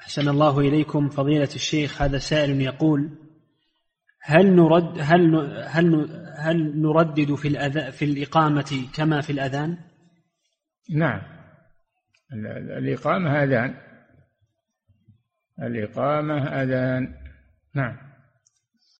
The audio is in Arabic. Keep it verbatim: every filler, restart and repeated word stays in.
أحسن الله إليكم فضيلة الشيخ. هذا سائل يقول: هل نرد هل هل هل نردد في الأذان في الإقامة كما في الأذان؟ نعم، الإقامة أذان، الإقامة أذان. نعم.